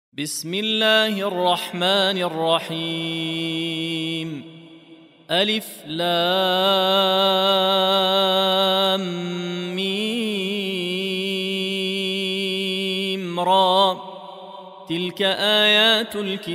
بسم الله الرحمن الرحيم. ألف لام ميم را، تلك آيات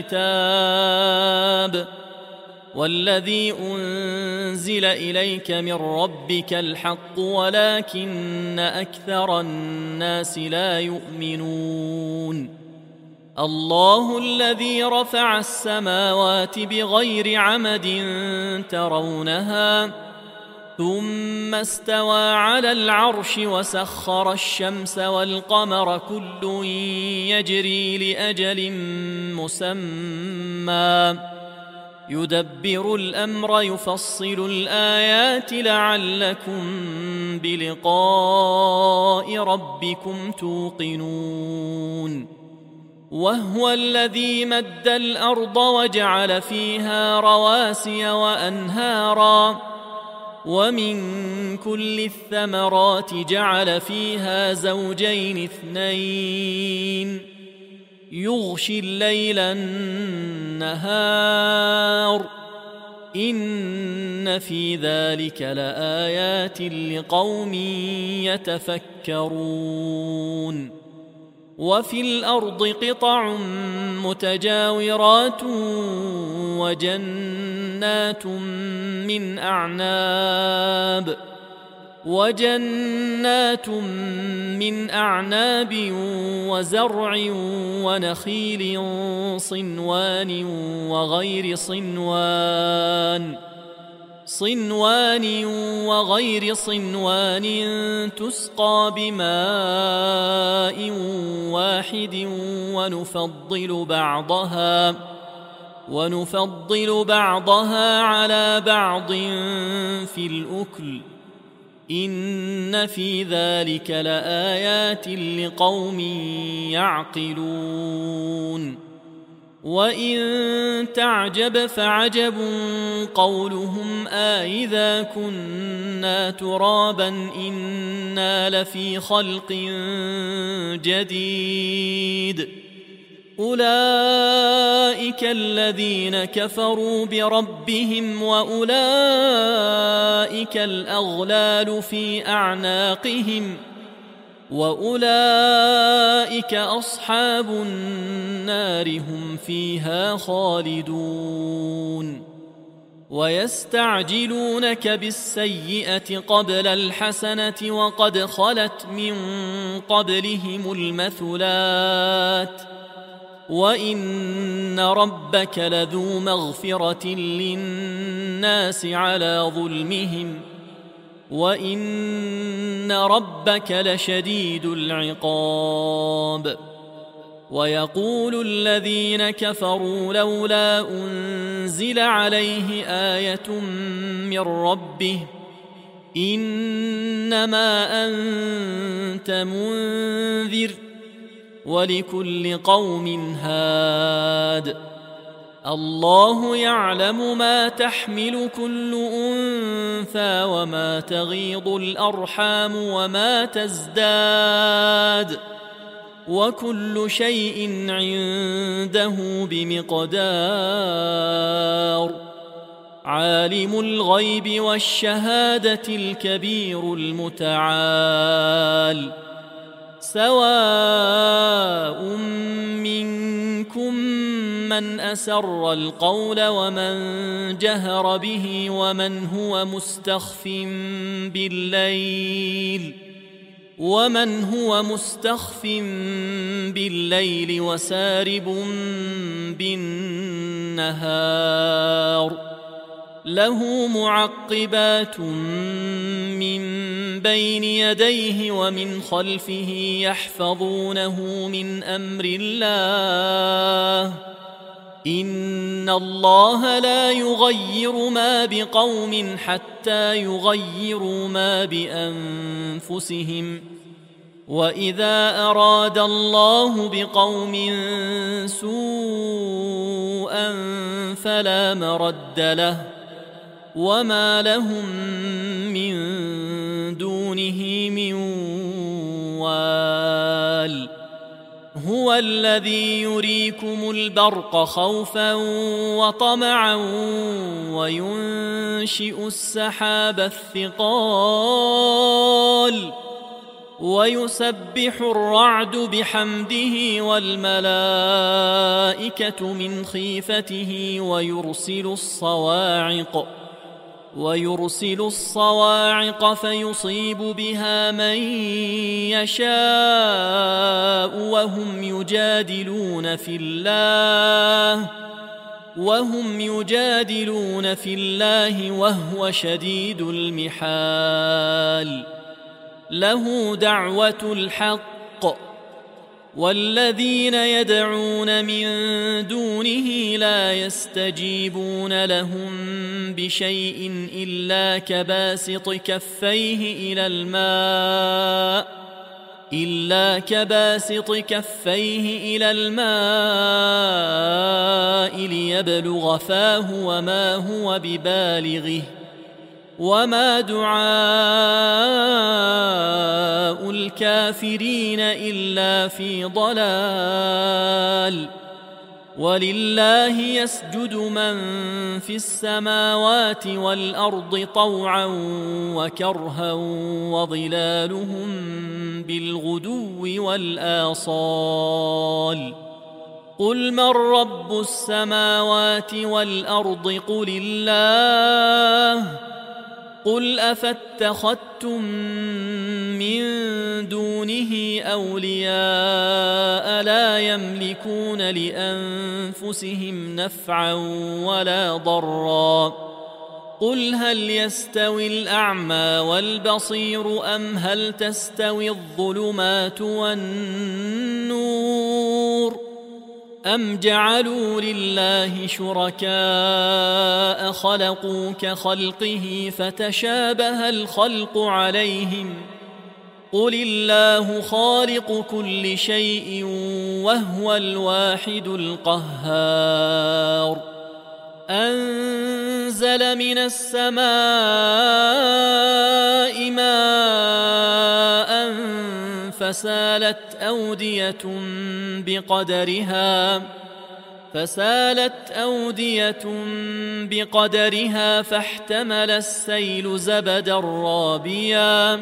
الكتاب والذي أنزل إليك من ربك الحق ولكن أكثر الناس لا يؤمنون. الله الذي رفع السماوات بغير عمد ترونها ثم استوى على العرش وسخر الشمس والقمر كل يجري لأجل مسمى يدبر الأمر يفصل الآيات لعلكم بلقاء ربكم توقنون. وهو الذي مد الأرض وجعل فيها رواسي وأنهارا ومن كل الثمرات جعل فيها زوجين اثنين يغشي الليل النهار إن في ذلك لآيات لقوم يتفكرون. وفي الأرض قطع متجاورات وجنات من أعناب وزرع ونخيل صنوان وغير صنوان تسقى بماء واحد ونفضل بعضها على بعض في الأكل إن في ذلك لآيات لقوم يعقلون. وإن تعجب فعجب قولهم أإذا كنا ترابا إنا لفي خلق جديد أولئك الذين كفروا بربهم وأولئك الأغلال في أعناقهم وأولئك أصحاب النار هم فيها خالدون. ويستعجلونك بالسيئة قبل الحسنة وقد خلت من قبلهم المثلات وإن ربك لذو مغفرة للناس على ظلمهم وإن ربك لشديد العقاب. ويقول الذين كفروا لولا أنزل عليه آية من ربه إنما أنت منذر ولكل قوم هاد الله يعلم ما تحمل كل أنثى وما تغيض الأرحام وما تزداد وكل شيء عنده بمقدار. عالم الغيب والشهادة الكبير المتعال سواء منكم من أسر القول ومن جهر به ومن هو مستخف بالليل وسارب بالنهار له معقبات من بين يديه ومن خلفه يحفظونه من أمر الله إن الله لا يغير ما بقوم حتى يغيروا ما بأنفسهم وإذا أراد الله بقوم سوءا فلا مرد له وما لهم من دونه من وال هو الذي يريكم البرق خوفا وطمعا وينشئ السحاب الثقال ويسبح الرعد بحمده والملائكة من خيفته ويرسل الصواعق فيصيب بها من يشاء وهم يجادلون في الله وهو شديد المحال له دعوة الحق والذين يدعون من دونه لا يستجيبون لهم بشيء إلا كباسط كفيه إلى الماء ليبلغ فاه وما هو ببالغه وما دعاء الكافرين إلا في ضلال ولله يسجد من في السماوات والأرض طوعا وكرها وظلالهم بالغدو والآصال قل من رب السماوات والأرض قل الله قل أفاتخذتم من دونه أولياء لا يملكون لأنفسهم نفعا ولا ضرا قل هل يستوي الأعمى والبصير أم هل تستوي الظلمات والنور أم جعلوا لله شركاء خلقوا كخلقه فتشابه الخلق عليهم قل الله خالق كل شيء وهو الواحد القهار أنزل من السماء ماء فسالت أودية بقدرها فاحتمل السيل زبدا رابيا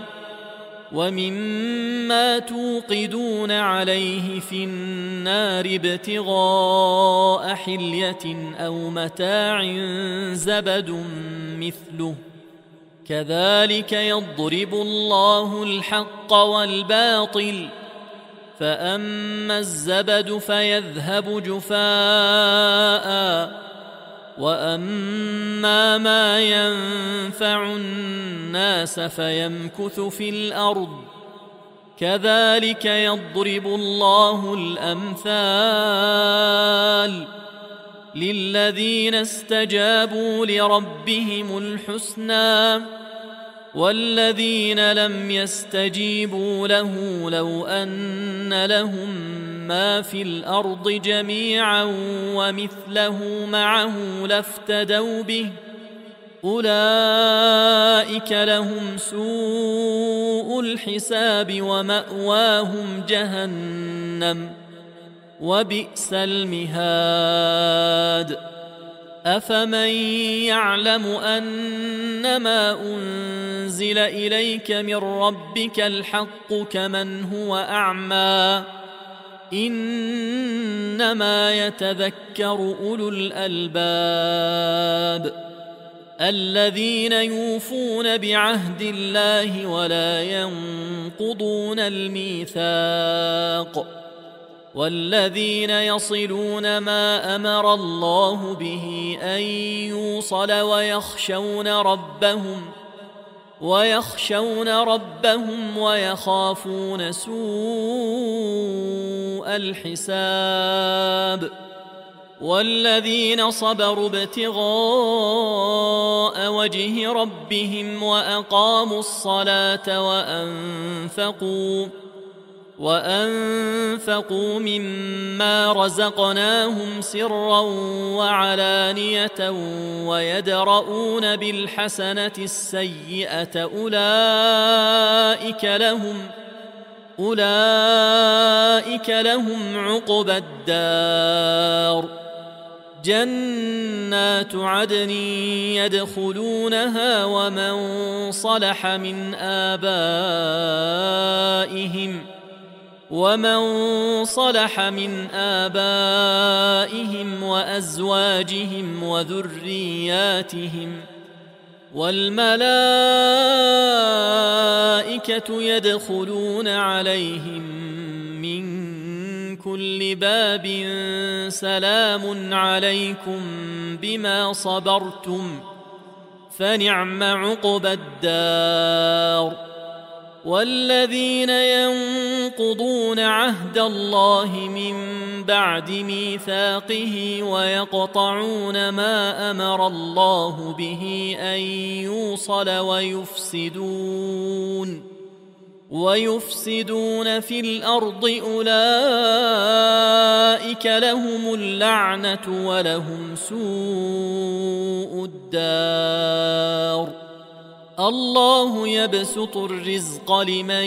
ومما توقدون عليه في النار ابتغاء حلية أو متاع زبد مثله كذلك يضرب الله الحق والباطل فأما الزبد فيذهب جفاء وأما ما ينفع الناس فيمكث في الأرض كذلك يضرب الله الأمثال للذين استجابوا لربهم الحسنى والذين لم يستجيبوا له لو أن لهم ما في الأرض جميعا ومثله معه لافتدوا به أولئك لهم سوء الحساب ومأواهم جهنم وبئس المهاد أفمن يعلم أنما أنزل إليك من ربك الحق كمن هو أعمى إنما يتذكر أولو الألباب الذين يوفون بعهد الله ولا ينقضون الميثاق والذين يصلون ما أمر الله به أن يوصل ويخشون ربهم ويخافون سوء الحساب والذين صبروا ابتغاء وجه ربهم وأقاموا الصلاة وأنفقوا مما رزقناهم سرا وعلانية ويدرؤون أولئك لهم عقبى الدار جنات عدن يدخلونها ومن صلح من آبائهم وأزواجهم وذرياتهم والملائكة يدخلون عليهم من كل باب سلام عليكم بما صبرتم فنعم عقبى الدار. والذين ينقضون عهد الله من بعد ميثاقه ويقطعون ما أمر الله به أن يوصل ويفسدون في الأرض أولئك لهم اللعنة ولهم سوء الدار. الله يبسط الرزق لمن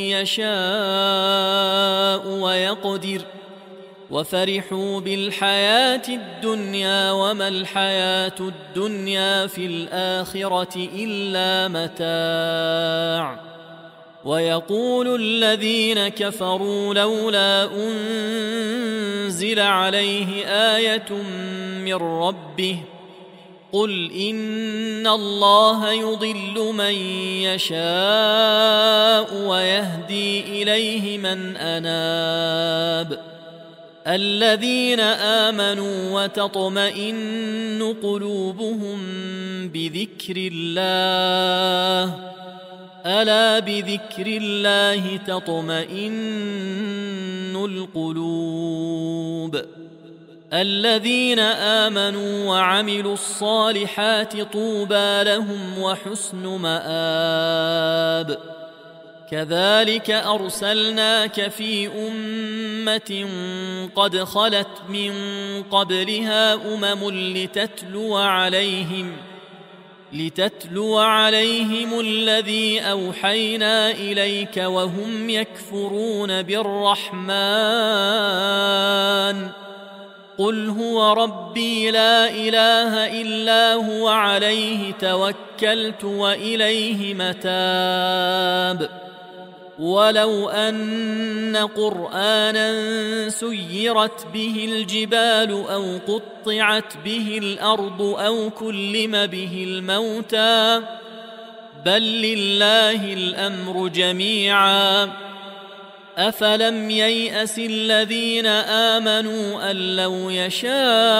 يشاء ويقدر وفرحوا بالحياة الدنيا وما الحياة الدنيا في الآخرة إلا متاع. ويقول الذين كفروا لولا أنزل عليه آية من ربه قل إن الله يضل من يشاء ويهدي إليه من أناب. الذين آمنوا وتطمئن قلوبهم بذكر الله ألا بذكر الله تطمئن القلوب. الذين آمنوا وعملوا الصالحات طوبى لهم وحسن مآب. كذلك أرسلناك في أمة قد خلت من قبلها لتتلو عليهم الذي أوحينا إليك وهم يكفرون بالرحمن قل هو ربي لا إله إلا هو عليه توكلت وإليه متاب. ولو أن قرآنا سيرت به الجبال أو قطعت به الأرض أو كلم به الموتى بل لله الأمر جميعا أفلم ييأس الذين آمنوا أن لو يشاء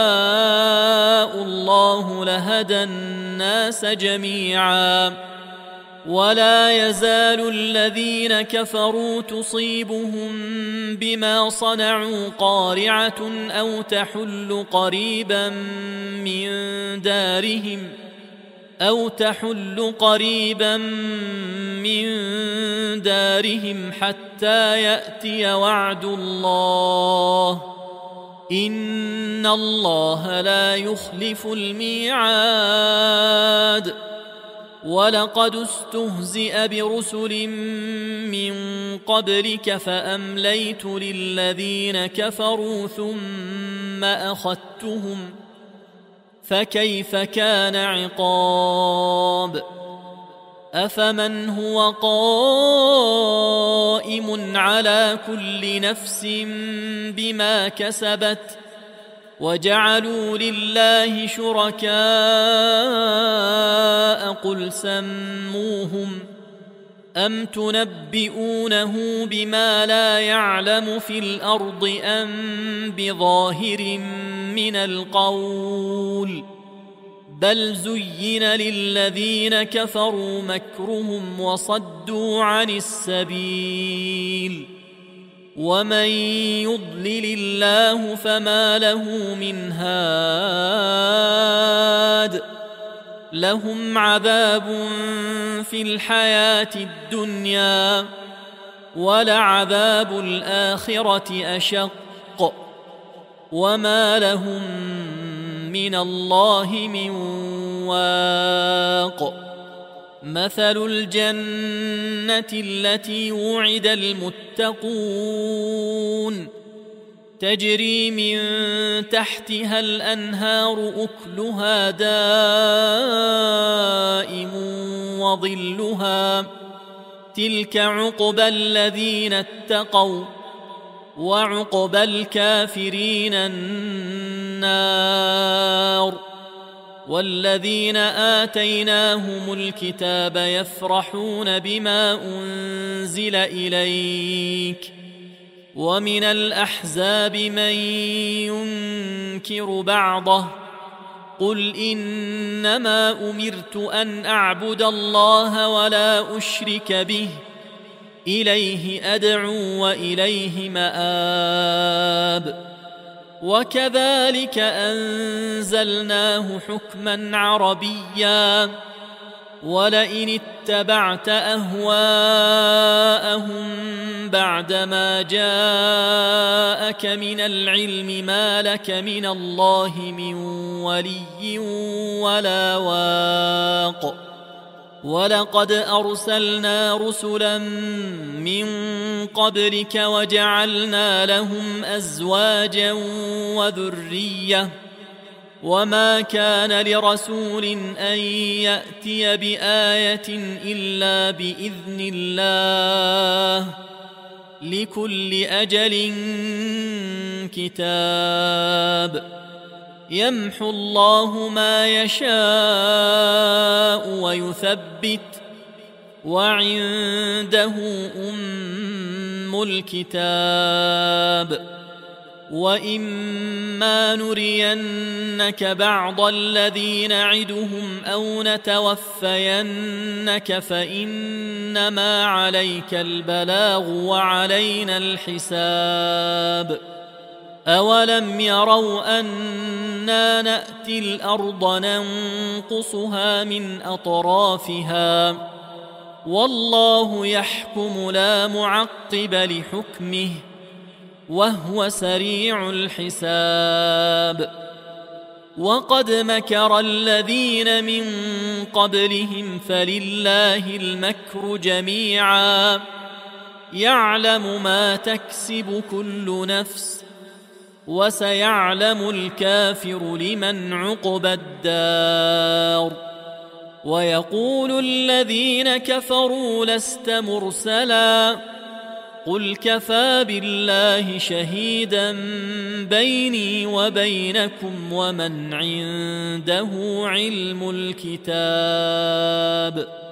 الله لهدى الناس جميعا ولا يزال الذين كفروا تصيبهم بما صنعوا قارعة أو تحل قريبا من دارهم حتى يأتي وعد الله إن الله لا يخلف الميعاد. ولقد استهزئ برسل من قبلك فأمليت للذين كفروا ثم أخذتهم فكيف كان عقاب. أفمن هو قائم على كل نفس بما كسبت وجعلوا لله شركاء قل سموهم أم تنبئونه بما لا يعلم في الأرض أم بظاهر من القول بل زين للذين كفروا مكرهم وصدوا عن السبيل ومن يضلل الله فما له من هاد لهم عذاب في الحياة الدنيا ولعذاب الآخرة أشق وما لهم من الله من واق. مثل الجنة التي وعد المتقون تجري من تحتها الأنهار أكلها دائم وظلها تلك عقبى الذين اتقوا وعقبى الكافرين النار والذين آتيناهم الكتاب يفرحون بما أنزل إليك ومن الأحزاب من ينكر بعضه قل إنما أمرت أن أعبد الله ولا أشرك به إليه أدعو وإليه مآب وكذلك أنزلناه حكما عربيا ولئن اتبعت أهواءهم بعدما جاءك من العلم ما لك من الله من ولي ولا واق ولقد أرسلنا رسلا من قبلك وجعلنا لهم أزواجا وذرية وما كان لرسول أن يأتي بآية إلا بإذن الله لكل أجل كتاب يمحو الله ما يشاء ويثبت وعنده أم الكتاب وإما نرينك بعض الذي نعدهم أو نتوفينك فإنما عليك البلاغ وعلينا الحساب أولم يروا أنا نأتي الأرض ننقصها من أطرافها والله يحكم لا معقب لحكمه وهو سريع الحساب وقد مكر الذين من قبلهم فلله المكر جميعا يعلم ما تكسب كل نفس وسيعلم الكافر لمن عقبى الدار ويقول الذين كفروا لست مرسلا قل كفى بالله شهيدا بيني وبينكم ومن عنده علم الكتاب